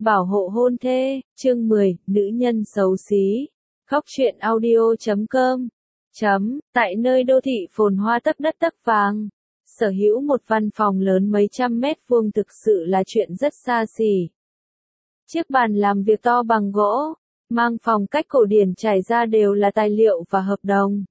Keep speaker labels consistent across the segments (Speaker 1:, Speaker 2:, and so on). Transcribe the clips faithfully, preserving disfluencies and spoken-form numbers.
Speaker 1: Bảo hộ hôn thê, chương mười, nữ nhân xấu xí. Góc truyện audio chấm com. Chấm, tại nơi đô thị phồn hoa tấp đất tấp vàng, sở hữu một văn phòng lớn mấy trăm mét vuông thực sự là chuyện rất xa xỉ. Chiếc bàn làm việc to bằng gỗ, mang phong cách cổ điển trải ra đều là tài liệu và hợp đồng.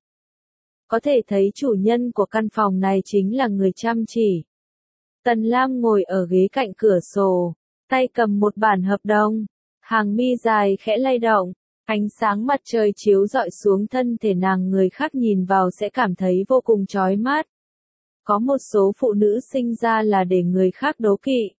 Speaker 1: Có thể thấy chủ nhân của căn phòng này chính là người chăm chỉ. Tần Lam ngồi ở ghế cạnh cửa sổ, tay cầm một bản hợp đồng, hàng mi dài khẽ lay động, ánh sáng mặt trời chiếu rọi xuống thân thể nàng, người khác nhìn vào sẽ cảm thấy vô cùng chói mắt. Có một số phụ nữ sinh ra là để người khác đố kỵ.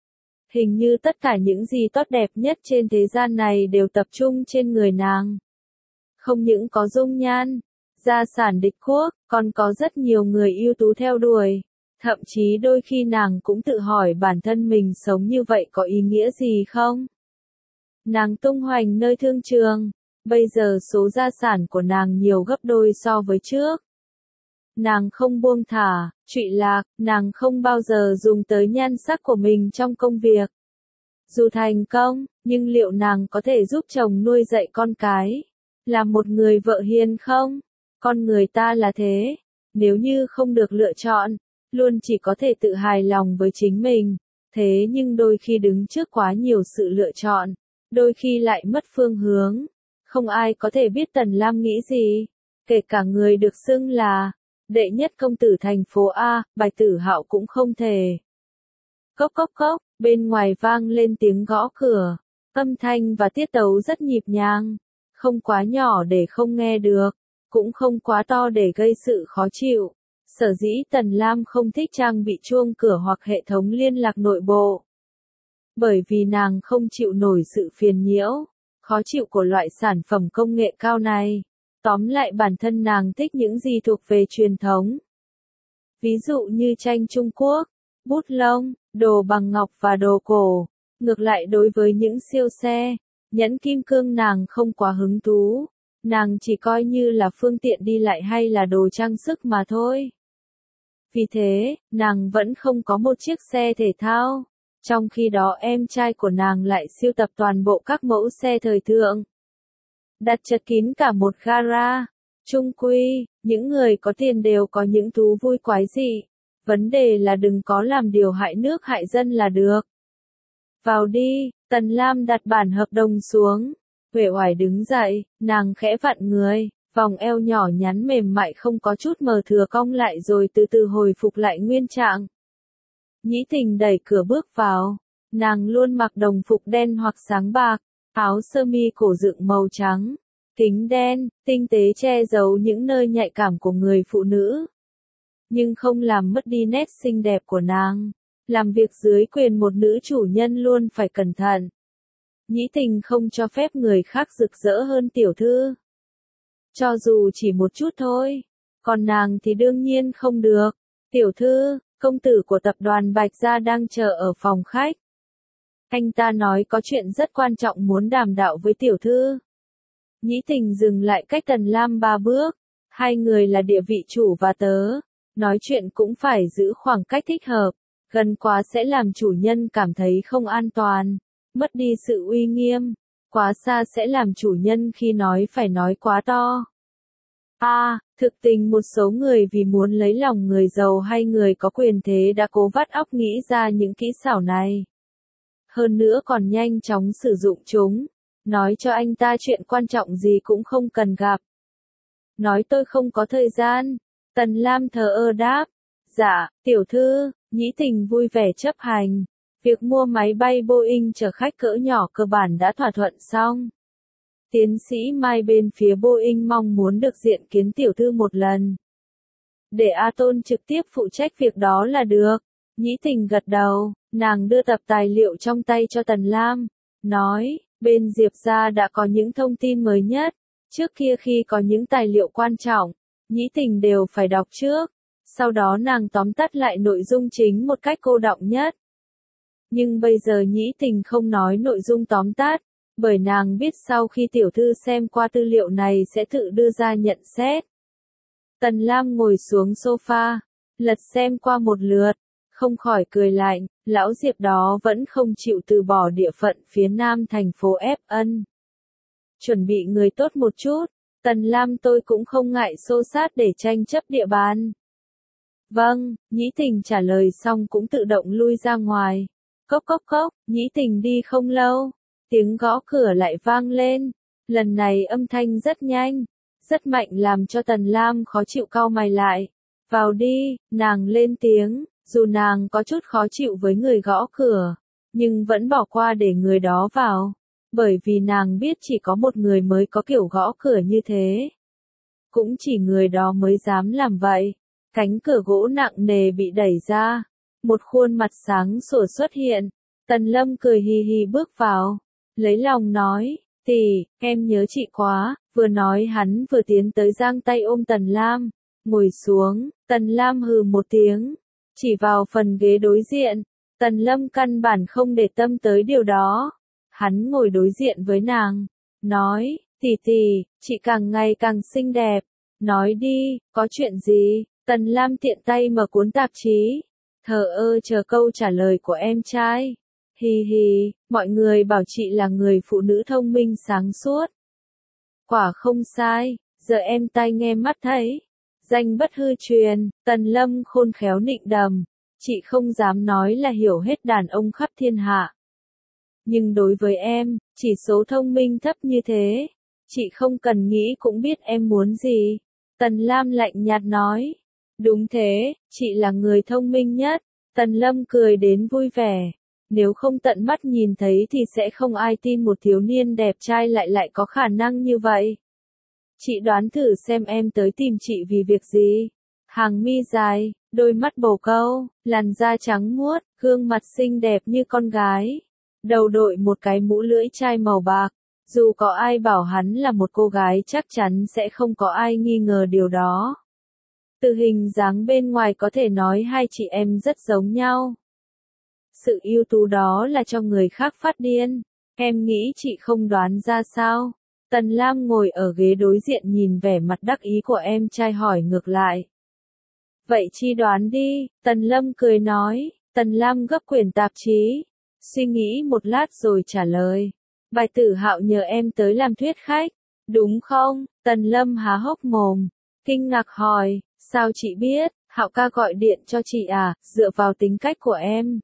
Speaker 1: Hình như tất cả những gì tốt đẹp nhất trên thế gian này đều tập trung trên người nàng. Không những có dung nhan, gia sản địch quốc, còn có rất nhiều người ưu tú theo đuổi. Thậm chí đôi khi nàng cũng tự hỏi bản thân mình sống như vậy có ý nghĩa gì không? Nàng tung hoành nơi thương trường, bây giờ số gia sản của nàng nhiều gấp đôi so với trước. Nàng không buông thả, trụy lạc, nàng không bao giờ dùng tới nhan sắc của mình trong công việc. Dù thành công, nhưng liệu nàng có thể giúp chồng nuôi dạy con cái, làm một người vợ hiền không? Con người ta là thế, nếu như không được lựa chọn, luôn chỉ có thể tự hài lòng với chính mình, thế nhưng đôi khi đứng trước quá nhiều sự lựa chọn, đôi khi lại mất phương hướng. Không ai có thể biết Tần Lam nghĩ gì, kể cả người được xưng là đệ nhất công tử thành phố A, Bạch Tử Hạo cũng không thể. Cốc cốc cốc, bên ngoài vang lên tiếng gõ cửa, âm thanh và tiết tấu rất nhịp nhàng, không quá nhỏ để không nghe được, cũng không quá to để gây sự khó chịu. Sở dĩ Tần Lam không thích trang bị chuông cửa hoặc hệ thống liên lạc nội bộ. Bởi vì nàng không chịu nổi sự phiền nhiễu, khó chịu của loại sản phẩm công nghệ cao này. Tóm lại bản thân nàng thích những gì thuộc về truyền thống. Ví dụ như tranh Trung Quốc, bút lông, đồ bằng ngọc và đồ cổ. Ngược lại đối với những siêu xe, nhẫn kim cương nàng không quá hứng thú. Nàng chỉ coi như là phương tiện đi lại hay là đồ trang sức mà thôi. Vì thế, nàng vẫn không có một chiếc xe thể thao. Trong khi đó em trai của nàng lại sưu tập toàn bộ các mẫu xe thời thượng. Đặt chật kín cả một gara. Chung quy, những người có tiền đều có những thú vui quái dị. Vấn đề là đừng có làm điều hại nước hại dân là được. Vào đi, Tần Lam đặt bản hợp đồng xuống. Uể oải đứng dậy, nàng khẽ vặn người, vòng eo nhỏ nhắn mềm mại không có chút mờ thừa cong lại rồi từ từ hồi phục lại nguyên trạng. Nhĩ Tình đẩy cửa bước vào, nàng luôn mặc đồng phục đen hoặc sáng bạc, áo sơ mi cổ dựng màu trắng, kính đen, tinh tế che giấu những nơi nhạy cảm của người phụ nữ. Nhưng không làm mất đi nét xinh đẹp của nàng. Làm việc dưới quyền một nữ chủ nhân luôn phải cẩn thận. Nhĩ Tình không cho phép người khác rực rỡ hơn tiểu thư. Cho dù chỉ một chút thôi. Còn nàng thì đương nhiên không được. Tiểu thư, công tử của tập đoàn Bạch Gia đang chờ ở phòng khách. Anh ta nói có chuyện rất quan trọng muốn đàm đạo với tiểu thư. Nhĩ Tình dừng lại cách Tần Lam ba bước. Hai người là địa vị chủ và tớ. Nói chuyện cũng phải giữ khoảng cách thích hợp. Gần quá sẽ làm chủ nhân cảm thấy không an toàn. Mất đi sự uy nghiêm. Quá xa sẽ làm chủ nhân khi nói phải nói quá to. A, à, thực tình một số người vì muốn lấy lòng người giàu hay người có quyền thế đã cố vắt óc nghĩ ra những kỹ xảo này. Hơn nữa còn nhanh chóng sử dụng chúng. Nói cho anh ta chuyện quan trọng gì cũng không cần gặp. Nói tôi không có thời gian. Tần Lam thờ ơ đáp. Dạ, tiểu thư, Nhĩ Tình vui vẻ chấp hành. Việc mua máy bay Boeing chở khách cỡ nhỏ cơ bản đã thỏa thuận xong. Tiến sĩ Mai bên phía Boeing mong muốn được diện kiến tiểu thư một lần. Để A Tôn trực tiếp phụ trách việc đó là được. Nhĩ Tình gật đầu, nàng đưa tập tài liệu trong tay cho Tần Lam. Nói, bên Diệp gia đã có những thông tin mới nhất. Trước kia khi có những tài liệu quan trọng, Nhĩ Tình đều phải đọc trước. Sau đó nàng tóm tắt lại nội dung chính một cách cô đọng nhất. Nhưng bây giờ Nhĩ Tình không nói nội dung tóm tắt, bởi nàng biết sau khi tiểu thư xem qua tư liệu này sẽ tự đưa ra nhận xét. Tần Lam ngồi xuống sofa, lật xem qua một lượt, không khỏi cười lạnh, lão Diệp đó vẫn không chịu từ bỏ địa phận phía nam thành phố F Ân. Chuẩn bị người tốt một chút, Tần Lam tôi cũng không ngại xô xát để tranh chấp địa bàn. Vâng, Nhĩ Tình trả lời xong cũng tự động lui ra ngoài. Cốc cốc cốc, Nhĩ Tình đi không lâu, tiếng gõ cửa lại vang lên. Lần này âm thanh rất nhanh, rất mạnh làm cho Tần Lam khó chịu cau mày lại. Vào đi, nàng lên tiếng, dù nàng có chút khó chịu với người gõ cửa, nhưng vẫn bỏ qua để người đó vào. Bởi vì nàng biết chỉ có một người mới có kiểu gõ cửa như thế. Cũng chỉ người đó mới dám làm vậy. Cánh cửa gỗ nặng nề bị đẩy ra. Một khuôn mặt sáng sủa xuất hiện. Tần Lâm cười hì hì bước vào. Lấy lòng nói, tỷ, em nhớ chị quá. Vừa nói hắn vừa tiến tới giang tay ôm Tần Lam. Ngồi xuống, Tần Lam hừ một tiếng. Chỉ vào phần ghế đối diện. Tần Lâm căn bản không để tâm tới điều đó. Hắn ngồi đối diện với nàng. Nói, tỷ tỷ, chị càng ngày càng xinh đẹp. Nói đi, có chuyện gì? Tần Lam tiện tay mở cuốn tạp chí. Thờ ơ chờ câu trả lời của em trai. Hì hì, mọi người bảo chị là người phụ nữ thông minh sáng suốt. Quả không sai, giờ em tai nghe mắt thấy. Danh bất hư truyền, Tần Lâm khôn khéo nịnh đầm. Chị không dám nói là hiểu hết đàn ông khắp thiên hạ. Nhưng đối với em, chỉ số thông minh thấp như thế. Chị không cần nghĩ cũng biết em muốn gì. Tần Lam lạnh nhạt nói. Đúng thế, chị là người thông minh nhất. Tần Lâm cười đến vui vẻ. Nếu không tận mắt nhìn thấy thì sẽ không ai tin một thiếu niên đẹp trai lại lại có khả năng như vậy. Chị đoán thử xem em tới tìm chị vì việc gì. Hàng mi dài, đôi mắt bồ câu, làn da trắng muốt, gương mặt xinh đẹp như con gái. Đầu đội một cái mũ lưỡi chai màu bạc. Dù có ai bảo hắn là một cô gái chắc chắn sẽ không có ai nghi ngờ điều đó. Từ hình dáng bên ngoài có thể nói hai chị em rất giống nhau. Sự ưu tú đó là cho người khác phát điên. Em nghĩ chị không đoán ra sao? Tần Lam ngồi ở ghế đối diện nhìn vẻ mặt đắc ý của em trai hỏi ngược lại. Vậy chi đoán đi, Tần Lâm cười nói. Tần Lam gấp quyển tạp chí. Suy nghĩ một lát rồi trả lời. Bài Tử Hạo nhờ em tới làm thuyết khách. Đúng không? Tần Lâm há hốc mồm. Kinh ngạc hỏi. Sao chị biết? Hạo ca gọi điện cho chị à? Dựa vào tính cách của em.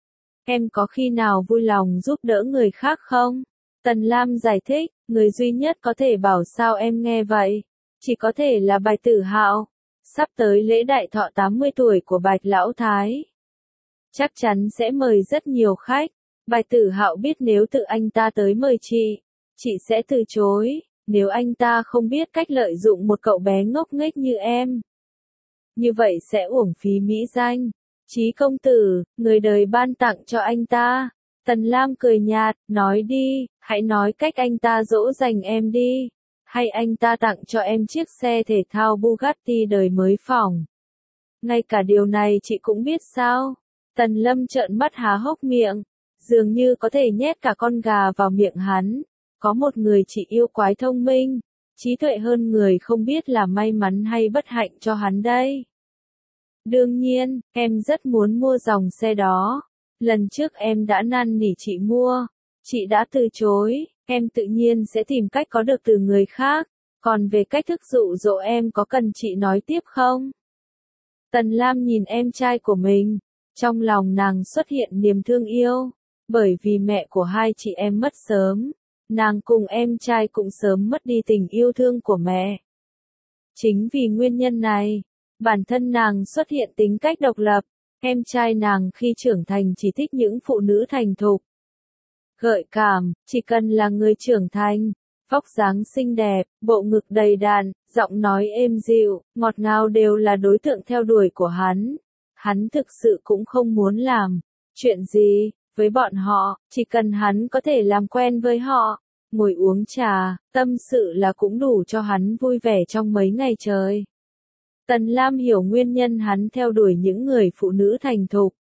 Speaker 1: Em có khi nào vui lòng giúp đỡ người khác không? Tần Lam giải thích. Người duy nhất có thể bảo sao em nghe vậy. Chỉ có thể là Bài Tử Hạo. Sắp tới lễ đại thọ tám mươi tuổi của Bạch Lão Thái. Chắc chắn sẽ mời rất nhiều khách. Bài Tử Hạo biết nếu tự anh ta tới mời chị, chị sẽ từ chối. Nếu anh ta không biết cách lợi dụng một cậu bé ngốc nghếch như em, như vậy sẽ uổng phí mỹ danh. Chí công tử, người đời ban tặng cho anh ta. Tần Lam cười nhạt, nói đi, hãy nói cách anh ta dỗ dành em đi. Hay anh ta tặng cho em chiếc xe thể thao Bugatti đời mới phỏng. Ngay cả điều này chị cũng biết sao? Tần Lâm trợn mắt há hốc miệng. Dường như có thể nhét cả con gà vào miệng hắn. Có một người chị yêu quái thông minh, trí tuệ hơn người không biết là may mắn hay bất hạnh cho hắn đây. Đương nhiên, em rất muốn mua dòng xe đó. Lần trước em đã năn nỉ chị mua. Chị đã từ chối, em tự nhiên sẽ tìm cách có được từ người khác. Còn về cách thức dụ dỗ em có cần chị nói tiếp không? Tần Lam nhìn em trai của mình. Trong lòng nàng xuất hiện niềm thương yêu. Bởi vì mẹ của hai chị em mất sớm, nàng cùng em trai cũng sớm mất đi tình yêu thương của mẹ. Chính vì nguyên nhân này, bản thân nàng xuất hiện tính cách độc lập. Em trai nàng khi trưởng thành chỉ thích những phụ nữ thành thục, gợi cảm, chỉ cần là người trưởng thành, vóc dáng xinh đẹp, bộ ngực đầy đặn, giọng nói êm dịu, ngọt ngào đều là đối tượng theo đuổi của hắn. Hắn thực sự cũng không muốn làm chuyện gì với bọn họ, chỉ cần hắn có thể làm quen với họ, ngồi uống trà, tâm sự là cũng đủ cho hắn vui vẻ trong mấy ngày trời. Tần Lam hiểu nguyên nhân hắn theo đuổi những người phụ nữ thành thục.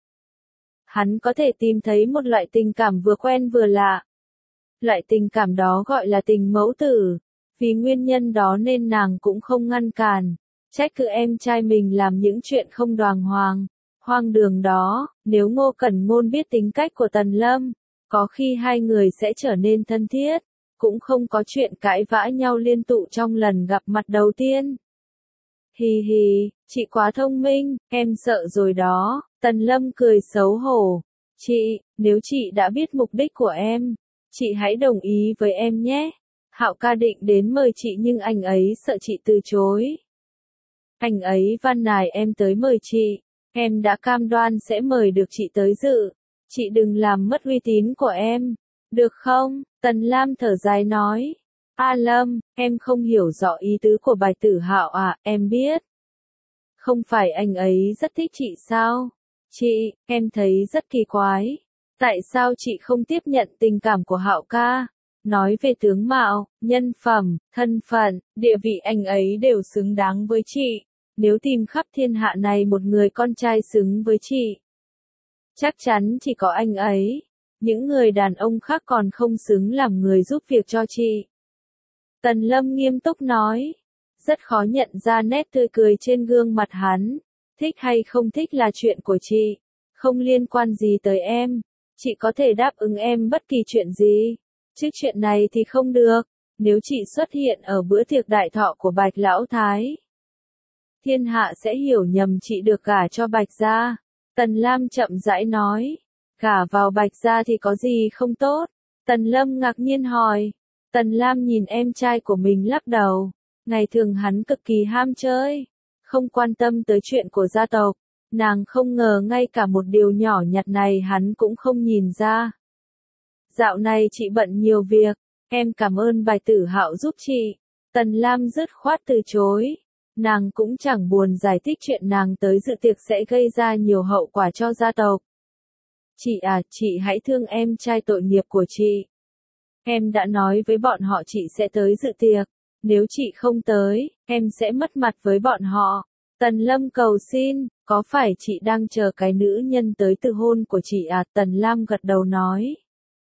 Speaker 1: Hắn có thể tìm thấy một loại tình cảm vừa quen vừa lạ. Loại tình cảm đó gọi là tình mẫu tử. Vì nguyên nhân đó nên nàng cũng không ngăn cản, trách cứ em trai mình làm những chuyện không đàng hoàng, hoang đường đó, nếu Ngô Cẩn Ngôn biết tính cách của Tần Lâm, có khi hai người sẽ trở nên thân thiết, cũng không có chuyện cãi vã nhau liên tụ trong lần gặp mặt đầu tiên. Hì hì, chị quá thông minh, em sợ rồi đó, Tần Lâm cười xấu hổ. Chị, nếu chị đã biết mục đích của em, chị hãy đồng ý với em nhé. Hạo ca định đến mời chị nhưng anh ấy sợ chị từ chối. Anh ấy van nài em tới mời chị, em đã cam đoan sẽ mời được chị tới dự. Chị đừng làm mất uy tín của em, được không? Tần Lam thở dài nói. A Lâm, em không hiểu rõ ý tứ của Bạch Tử Hạo à, em biết. Không phải anh ấy rất thích chị sao? Chị, em thấy rất kỳ quái. Tại sao chị không tiếp nhận tình cảm của Hạo ca? Nói về tướng mạo, nhân phẩm, thân phận, địa vị anh ấy đều xứng đáng với chị. Nếu tìm khắp thiên hạ này một người con trai xứng với chị, chắc chắn chỉ có anh ấy. Những người đàn ông khác còn không xứng làm người giúp việc cho chị. Tần Lâm nghiêm túc nói. Rất khó nhận ra nét tươi cười trên gương mặt hắn. Thích hay không thích là chuyện của chị, không liên quan gì tới em. Chị có thể đáp ứng em bất kỳ chuyện gì, chứ chuyện này thì không được. Nếu chị xuất hiện ở bữa tiệc đại thọ của Bạch Lão Thái, thiên hạ sẽ hiểu nhầm chị được gả cho Bạch gia. Tần Lam chậm rãi nói. Gả vào Bạch gia thì có gì không tốt? Tần Lâm ngạc nhiên hỏi. Tần Lam nhìn em trai của mình lắc đầu. Ngày thường hắn cực kỳ ham chơi, không quan tâm tới chuyện của gia tộc. Nàng không ngờ ngay cả một điều nhỏ nhặt này hắn cũng không nhìn ra. Dạo này chị bận nhiều việc, em cảm ơn Bạch Tử Hạo giúp chị. Tần Lam dứt khoát từ chối. Nàng cũng chẳng buồn giải thích chuyện nàng tới dự tiệc sẽ gây ra nhiều hậu quả cho gia tộc. Chị à, chị hãy thương em trai tội nghiệp của chị. Em đã nói với bọn họ chị sẽ tới dự tiệc. Nếu chị không tới, em sẽ mất mặt với bọn họ. Tần Lâm cầu xin, có phải chị đang chờ cái nữ nhân tới từ hôn của chị à? Tần Lam gật đầu nói.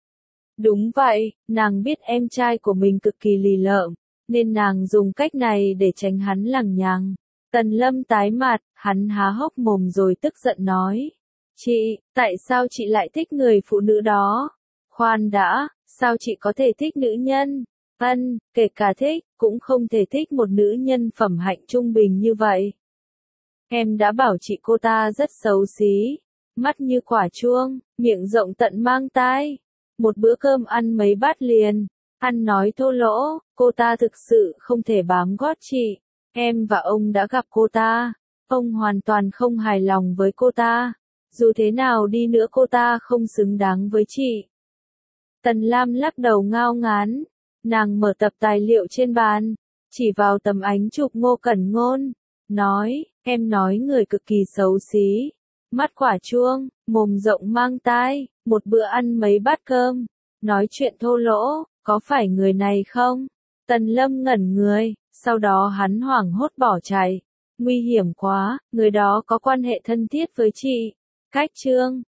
Speaker 1: Đúng vậy, nàng biết em trai của mình cực kỳ lì lợm, nên nàng dùng cách này để tránh hắn lằng nhằng. Tần Lâm tái mặt, hắn há hốc mồm rồi tức giận nói. Chị, tại sao chị lại thích người phụ nữ đó? Khoan đã, sao chị có thể thích nữ nhân? Ân, kể cả thích, cũng không thể thích một nữ nhân phẩm hạnh trung bình như vậy. Em đã bảo chị cô ta rất xấu xí, mắt như quả chuông, miệng rộng tận mang tai. Một bữa cơm ăn mấy bát liền, ăn nói thô lỗ, cô ta thực sự không thể bám gót chị. Em và ông đã gặp cô ta, ông hoàn toàn không hài lòng với cô ta. Dù thế nào đi nữa cô ta không xứng đáng với chị. Tần Lam lắc đầu ngao ngán. Nàng mở tập tài liệu trên bàn, chỉ vào tấm ảnh chụp Ngô Cẩn Ngôn, nói, em nói người cực kỳ xấu xí, mắt quả chuông, mồm rộng mang tai, một bữa ăn mấy bát cơm, nói chuyện thô lỗ, có phải người này không? Tần Lâm ngẩn người, sau đó hắn hoảng hốt bỏ chạy. Nguy hiểm quá, người đó có quan hệ thân thiết với chị. Cách chương